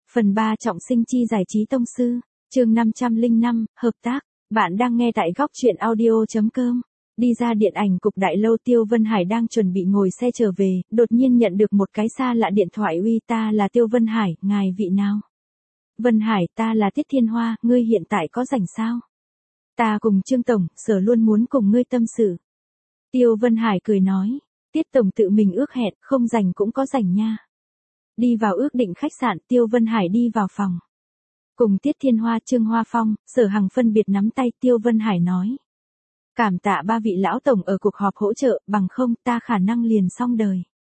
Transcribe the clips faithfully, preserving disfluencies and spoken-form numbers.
Phần ba Trọng sinh chi giải trí tông sư, chương năm trăm lẻ năm, hợp tác. Bạn đang nghe tại góc truyện audio chấm com. Đi ra điện ảnh cục đại lâu, Tiêu Vân Hải đang chuẩn bị ngồi xe trở về, đột nhiên nhận được một cái xa lạ điện thoại. Uy, ta là Tiêu Vân Hải, ngài vị nào? Vân Hải, ta là Tiết Thiên Hoa, ngươi hiện tại có rảnh sao? Ta cùng Trương Tổng, Sở luôn muốn cùng ngươi tâm sự. Tiêu Vân Hải cười nói, Tiết Tổng tự mình ước hẹn, không rảnh cũng có rảnh nha. Đi vào ước định khách sạn, Tiêu Vân Hải đi vào phòng. Cùng Tiết Thiên Hoa, Trương Hoa Phong, Sở Hằng phân biệt nắm tay. Tiêu Vân Hải nói, cảm tạ ba vị lão tổng ở cuộc họp hỗ trợ, bằng không ta khả năng liền xong đời.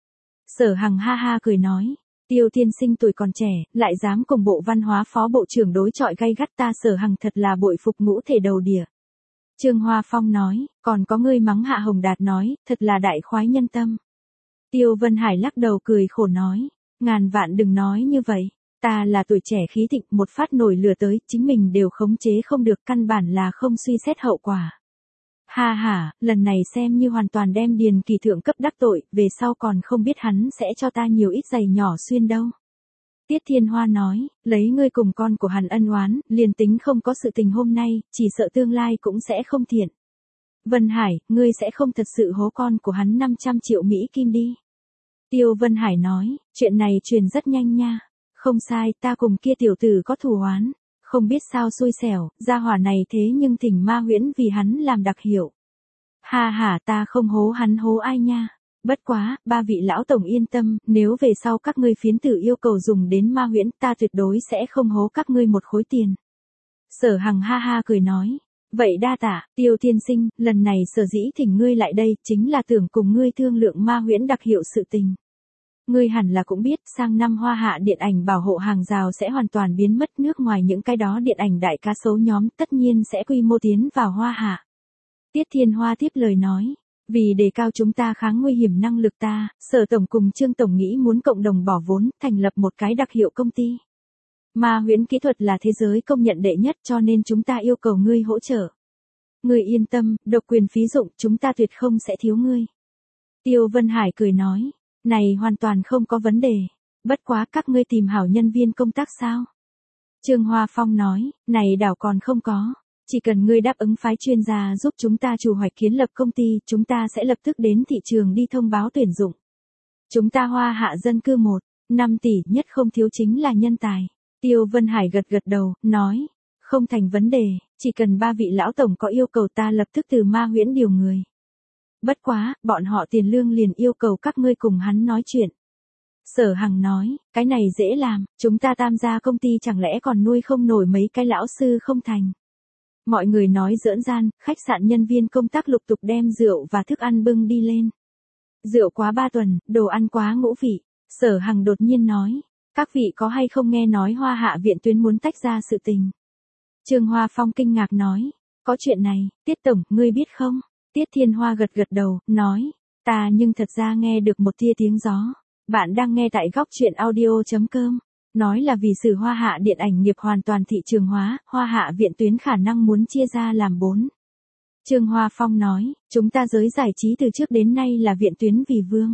Sở Hằng ha ha cười nói, Tiêu tiên sinh tuổi còn trẻ, lại dám cùng Bộ Văn hóa Phó Bộ trưởng đối chọi gay gắt, ta Sở Hằng thật là bội phục ngũ thể đầu địa. Trương Hoa Phong nói, còn có ngươi mắng Hạ Hồng Đạt nói, thật là đại khoái nhân tâm. Tiêu Vân Hải lắc đầu cười khổ nói, ngàn vạn đừng nói như vậy, ta là tuổi trẻ khí thịnh, một phát nổi lửa tới, chính mình đều khống chế không được, căn bản là không suy xét hậu quả. Ha ha, lần này xem như hoàn toàn đem Điền Kỳ thượng cấp đắc tội, về sau còn không biết hắn sẽ cho ta nhiều ít giày nhỏ xuyên đâu. Tiết Thiên Hoa nói, lấy ngươi cùng con của hắn ân oán, liền tính không có sự tình hôm nay, chỉ sợ tương lai cũng sẽ không thiện. Vân Hải, ngươi sẽ không thật sự hố con của hắn năm trăm triệu Mỹ Kim đi. Tiêu Vân Hải nói, chuyện này truyền rất nhanh nha. Không sai, ta cùng kia tiểu tử có thù oán. Không biết sao xui xẻo, gia hỏa này thế nhưng thỉnh Ma Huyễn vì hắn làm đặc hiệu. Ha ha, ta không hố hắn hố ai nha. Bất quá, ba vị lão tổng yên tâm, nếu về sau các ngươi phiến tử yêu cầu dùng đến Ma Huyễn, ta tuyệt đối sẽ không hố các ngươi một khối tiền. Sở Hằng ha ha cười nói, vậy đa tạ, Tiêu tiên sinh, lần này sở dĩ thỉnh ngươi lại đây, chính là tưởng cùng ngươi thương lượng Ma Huyễn đặc hiệu sự tình. Ngươi hẳn là cũng biết, sang năm Hoa Hạ điện ảnh bảo hộ hàng rào sẽ hoàn toàn biến mất, nước ngoài những cái đó điện ảnh đại cá sấu nhóm tất nhiên sẽ quy mô tiến vào Hoa Hạ. Tiết Thiên Hoa tiếp lời nói, vì đề cao chúng ta kháng nguy hiểm năng lực, ta, Sở Tổng cùng Trương Tổng nghĩ muốn cộng đồng bỏ vốn, thành lập một cái đặc hiệu công ty. Ma Huyễn kỹ thuật là thế giới công nhận đệ nhất, cho nên chúng ta yêu cầu ngươi hỗ trợ. Ngươi yên tâm, độc quyền phí dụng, chúng ta tuyệt không sẽ thiếu ngươi. Tiêu Vân Hải cười nói, này hoàn toàn không có vấn đề. Bất quá các ngươi tìm hảo nhân viên công tác sao? Trương Hoa Phong nói, này đảo còn không có. Chỉ cần ngươi đáp ứng phái chuyên gia giúp chúng ta chủ hoạch kiến lập công ty, chúng ta sẽ lập tức đến thị trường đi thông báo tuyển dụng. Chúng ta Hoa Hạ dân cư một, năm tỷ, nhất không thiếu chính là nhân tài. Tiêu Vân Hải gật gật đầu, nói, không thành vấn đề, chỉ cần ba vị lão tổng có yêu cầu ta lập tức từ Ma Huyễn điều người. Bất quá, bọn họ tiền lương liền yêu cầu các ngươi cùng hắn nói chuyện. Sở Hằng nói, cái này dễ làm, chúng ta tam gia công ty chẳng lẽ còn nuôi không nổi mấy cái lão sư không thành. Mọi người nói giỡn gian, khách sạn nhân viên công tác lục tục đem rượu và thức ăn bưng đi lên. Rượu quá ba tuần, đồ ăn quá ngũ vị. Sở Hằng đột nhiên nói, các vị có hay không nghe nói Hoa Hạ viện tuyến muốn tách ra sự tình. Trương Hoa Phong kinh ngạc nói, có chuyện này, Tiết Tổng, ngươi biết không? Tiết Thiên Hoa gật gật đầu, nói, ta nhưng thật ra nghe được một tia tiếng gió. Bạn đang nghe tại góc truyện audio chấm com. Nói là vì sự Hoa Hạ điện ảnh nghiệp hoàn toàn thị trường hóa, Hoa Hạ viện tuyến khả năng muốn chia ra làm bốn. Trương Hoa Phong nói, chúng ta giới giải trí từ trước đến nay là viện tuyến vì vương.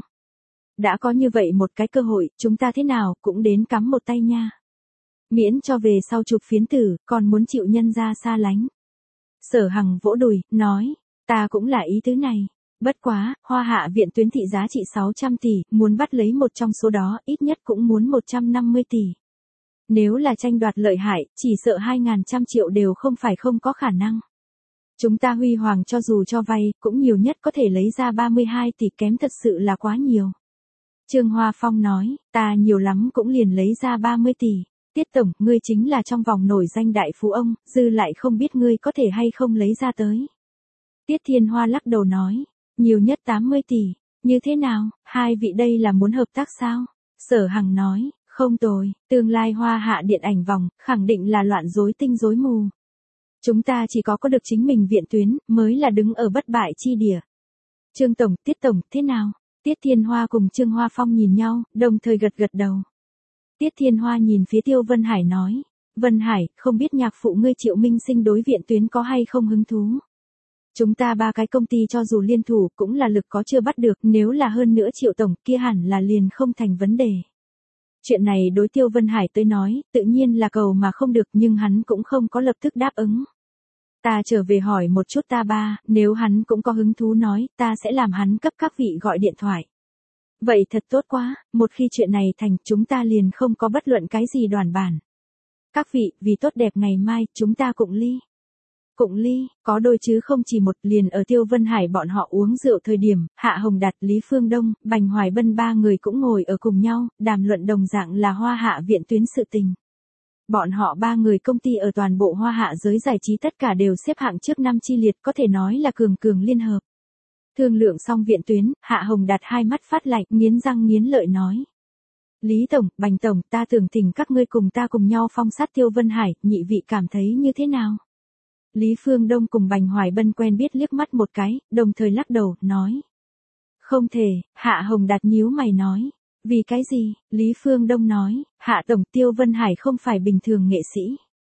Đã có như vậy một cái cơ hội, chúng ta thế nào cũng đến cắm một tay nha. Miễn cho về sau chụp phiến tử, còn muốn chịu nhân ra xa lánh. Sở Hằng vỗ đùi, nói, ta cũng là ý tứ này. Bất quá, Hoa Hạ viện tuyến thị giá trị sáu trăm tỷ, muốn bắt lấy một trong số đó, ít nhất cũng muốn một trăm năm mươi tỷ. Nếu là tranh đoạt lợi hại, chỉ sợ hai nghìn trăm triệu đều không phải không có khả năng. Chúng ta huy hoàng cho dù cho vay, cũng nhiều nhất có thể lấy ra ba mươi hai tỷ, kém thật sự là quá nhiều. Trương Hoa Phong nói, ta nhiều lắm cũng liền lấy ra ba mươi tỷ. Tiết Tổng, ngươi chính là trong vòng nổi danh đại phú ông, dư lại không biết ngươi có thể hay không lấy ra tới. Tiết Thiên Hoa lắc đầu nói, nhiều nhất tám mươi tỷ, như thế nào, hai vị đây là muốn hợp tác sao? Sở Hằng nói, không tồi, tương lai Hoa Hạ điện ảnh vòng, khẳng định là loạn rối tinh rối mù. Chúng ta chỉ có có được chính mình viện tuyến, mới là đứng ở bất bại chi địa. Trương Tổng, Tiết Tổng, thế nào? Tiết Thiên Hoa cùng Trương Hoa Phong nhìn nhau, đồng thời gật gật đầu. Tiết Thiên Hoa nhìn phía Tiêu Vân Hải nói, Vân Hải, không biết nhạc phụ ngươi Triệu Minh Sinh đối viện tuyến có hay không hứng thú? Chúng ta ba cái công ty cho dù liên thủ cũng là lực có chưa bắt được, nếu là hơn nữa Triệu Tổng kia hẳn là liền không thành vấn đề. Chuyện này đối Tiêu Vân Hải tới nói, tự nhiên là cầu mà không được nhưng hắn cũng không có lập tức đáp ứng. Ta trở về hỏi một chút ta ba, nếu hắn cũng có hứng thú nói, ta sẽ làm hắn cấp các vị gọi điện thoại. Vậy thật tốt quá, một khi chuyện này thành chúng ta liền không có bất luận cái gì đoàn bản. Các vị, vì tốt đẹp ngày mai, chúng ta cụng ly. Cụng ly, có đôi chứ không chỉ một, liền ở Tiêu Vân Hải bọn họ uống rượu thời điểm, Hạ Hồng Đạt, Lý Phương Đông, Bành Hoài Bân ba người cũng ngồi ở cùng nhau, đàm luận đồng dạng là Hoa Hạ viện tuyến sự tình. Bọn họ ba người công ty ở toàn bộ Hoa Hạ giới giải trí tất cả đều xếp hạng trước năm chi liệt, có thể nói là cường cường liên hợp. Thương lượng xong viện tuyến, Hạ Hồng Đạt hai mắt phát lạnh, nghiến răng nghiến lợi nói. Lý Tổng, Bành Tổng, ta tưởng thỉnh các ngươi cùng ta cùng nhau phong sát Tiêu Vân Hải, nhị vị cảm thấy như thế nào? Lý Phương Đông cùng Bành Hoài Bân quen biết liếc mắt một cái, đồng thời lắc đầu, nói. Không thể, Hạ Hồng Đạt nhíu mày nói. Vì cái gì? Lý Phương Đông nói, Hạ Tổng, Tiêu Vân Hải không phải bình thường nghệ sĩ.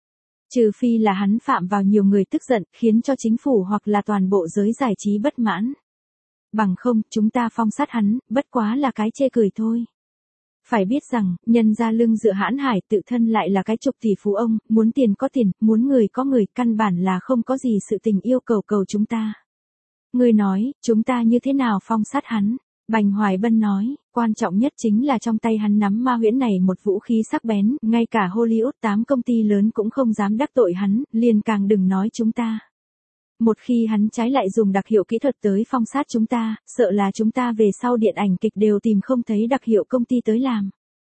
Trừ phi là hắn phạm vào nhiều người tức giận, khiến cho chính phủ hoặc là toàn bộ giới giải trí bất mãn. Bằng không, chúng ta phong sát hắn, bất quá là cái chê cười thôi. Phải biết rằng, nhân ra lưng dựa hãn hải tự thân lại là cái chục tỷ phú ông, muốn tiền có tiền, muốn người có người, căn bản là không có gì sự tình yêu cầu cầu chúng ta. Người nói, chúng ta như thế nào phong sát hắn? Bành Hoài Bân nói, quan trọng nhất chính là trong tay hắn nắm ma huyễn này một vũ khí sắc bén, ngay cả Hollywood tám công ty lớn cũng không dám đắc tội hắn, liền càng đừng nói chúng ta. Một khi hắn trái lại dùng đặc hiệu kỹ thuật tới phong sát chúng ta, sợ là chúng ta về sau điện ảnh kịch đều tìm không thấy đặc hiệu công ty tới làm.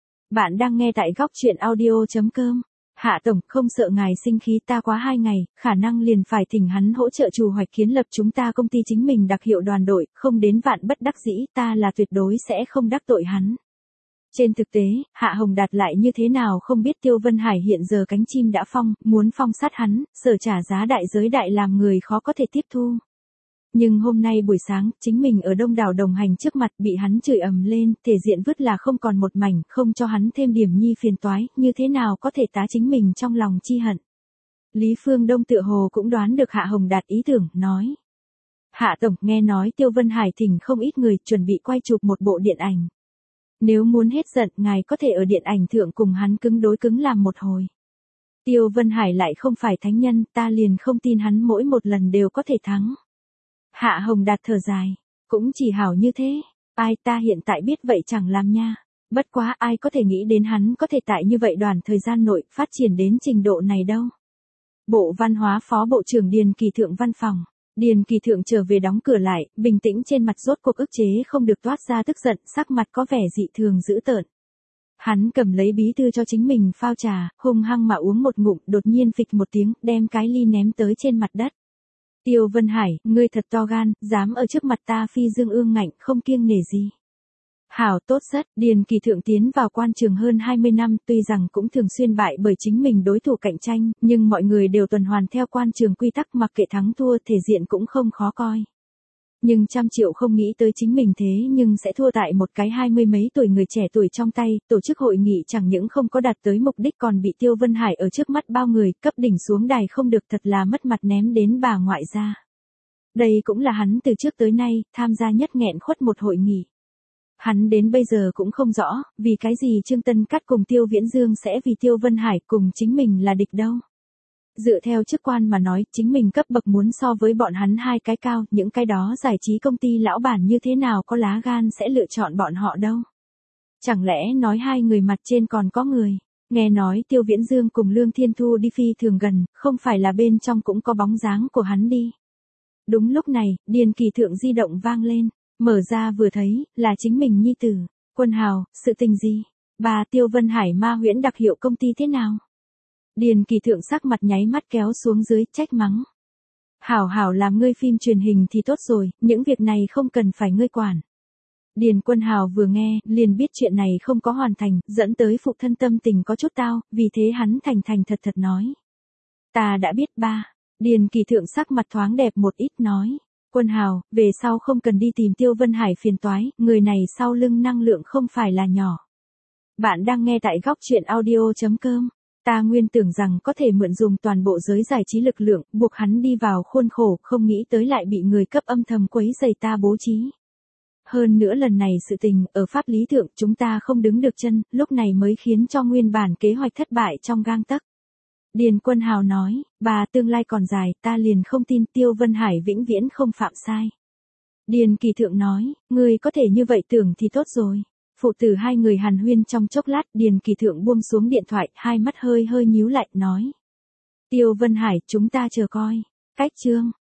Bạn đang nghe tại góc truyện audio chấm com. Hạ Tổng, không sợ ngài sinh khí, ta quá hai ngày, khả năng liền phải thỉnh hắn hỗ trợ chủ hoạch kiến lập chúng ta công ty chính mình đặc hiệu đoàn đội, không đến vạn bất đắc dĩ, ta là tuyệt đối sẽ không đắc tội hắn. Trên thực tế, Hạ Hồng Đạt lại như thế nào không biết Tiêu Vân Hải hiện giờ cánh chim đã phong, muốn phong sát hắn, sở trả giá đại giới đại làm người khó có thể tiếp thu. Nhưng hôm nay buổi sáng, chính mình ở đông đảo đồng hành trước mặt bị hắn chửi ầm lên, thể diện vứt là không còn một mảnh, không cho hắn thêm điểm nhi phiền toái, như thế nào có thể tá chính mình trong lòng chi hận. Lý Phương Đông tựa hồ cũng đoán được Hạ Hồng Đạt ý tưởng, nói. Hạ Tổng, nghe nói Tiêu Vân Hải thỉnh không ít người chuẩn bị quay chụp một bộ điện ảnh. Nếu muốn hết giận, ngài có thể ở điện ảnh thượng cùng hắn cứng đối cứng làm một hồi. Tiêu Vân Hải lại không phải thánh nhân, ta liền không tin hắn mỗi một lần đều có thể thắng. Hạ Hồng Đạt thở dài, cũng chỉ hảo như thế, ai ta hiện tại biết vậy chẳng làm nha. Bất quá ai có thể nghĩ đến hắn có thể tại như vậy đoàn thời gian nội phát triển đến trình độ này đâu. Bộ Văn hóa Phó Bộ trưởng Điền Kỳ Thượng văn phòng. Điền Kỳ Thượng trở về đóng cửa lại, bình tĩnh trên mặt rốt cuộc ức chế không được toát ra tức giận, sắc mặt có vẻ dị thường dữ tợn. Hắn cầm lấy bí thư cho chính mình phao trà, hung hăng mà uống một ngụm, đột nhiên phịch một tiếng, đem cái ly ném tới trên mặt đất. Tiêu Vân Hải, ngươi thật to gan, dám ở trước mặt ta phi dương ương ngạnh, không kiêng nể gì. Hảo tốt rất, Điền Kỳ Thượng tiến vào quan trường hơn hai mươi năm, tuy rằng cũng thường xuyên bại bởi chính mình đối thủ cạnh tranh, nhưng mọi người đều tuần hoàn theo quan trường quy tắc mặc kệ thắng thua, thể diện cũng không khó coi. Nhưng trăm triệu không nghĩ tới chính mình thế nhưng sẽ thua tại một cái hai mươi mấy tuổi người trẻ tuổi trong tay, tổ chức hội nghị chẳng những không có đạt tới mục đích còn bị Tiêu Vân Hải ở trước mắt bao người, cấp đỉnh xuống đài không được, thật là mất mặt ném đến bà ngoại ra. Đây cũng là hắn từ trước tới nay, tham gia nhất nghẹn khuất một hội nghị. Hắn đến bây giờ cũng không rõ, vì cái gì Trương Tân Cát cùng Tiêu Viễn Dương sẽ vì Tiêu Vân Hải cùng chính mình là địch đâu. Dựa theo chức quan mà nói, chính mình cấp bậc muốn so với bọn hắn hai cái cao, những cái đó giải trí công ty lão bản như thế nào có lá gan sẽ lựa chọn bọn họ đâu. Chẳng lẽ nói hai người mặt trên còn có người, nghe nói Tiêu Viễn Dương cùng Lương Thiên Thu đi phi thường gần, không phải là bên trong cũng có bóng dáng của hắn đi. Đúng lúc này, Điền Kỳ Thượng di động vang lên. Mở ra vừa thấy, là chính mình nhi tử. Quân Hào, sự tình gì? Bà Tiêu Vân Hải ma huyễn đặc hiệu công ty thế nào? Điền Kỳ Thượng sắc mặt nháy mắt kéo xuống dưới, trách mắng. Hảo hảo làm ngươi phim truyền hình thì tốt rồi, những việc này không cần phải ngươi quản. Điền Quân Hào vừa nghe, liền biết chuyện này không có hoàn thành, dẫn tới phụ thân tâm tình có chút tao, vì thế hắn thành thành thật thật nói. Ta đã biết ba. Điền Kỳ Thượng sắc mặt thoáng đẹp một ít nói. Quân Hào, về sau không cần đi tìm Tiêu Vân Hải phiền toái, người này sau lưng năng lượng không phải là nhỏ. Bạn đang nghe tại góc truyện audio chấm com. Ta nguyên tưởng rằng có thể mượn dùng toàn bộ giới giải trí lực lượng, buộc hắn đi vào khuôn khổ, không nghĩ tới lại bị người cấp âm thầm quấy rầy ta bố trí. Hơn nữa lần này sự tình, ở pháp lý thượng chúng ta không đứng được chân, lúc này mới khiến cho nguyên bản kế hoạch thất bại trong gang tấc. Điền Quân Hào nói, bà tương lai còn dài, ta liền không tin Tiêu Vân Hải vĩnh viễn không phạm sai. Điền Kỳ Thượng nói, người có thể như vậy tưởng thì tốt rồi. Phụ tử hai người hàn huyên trong chốc lát, Điền Kỳ Thượng buông xuống điện thoại, hai mắt hơi hơi nhíu lại, nói. Tiêu Vân Hải, chúng ta chờ coi. Cách chương.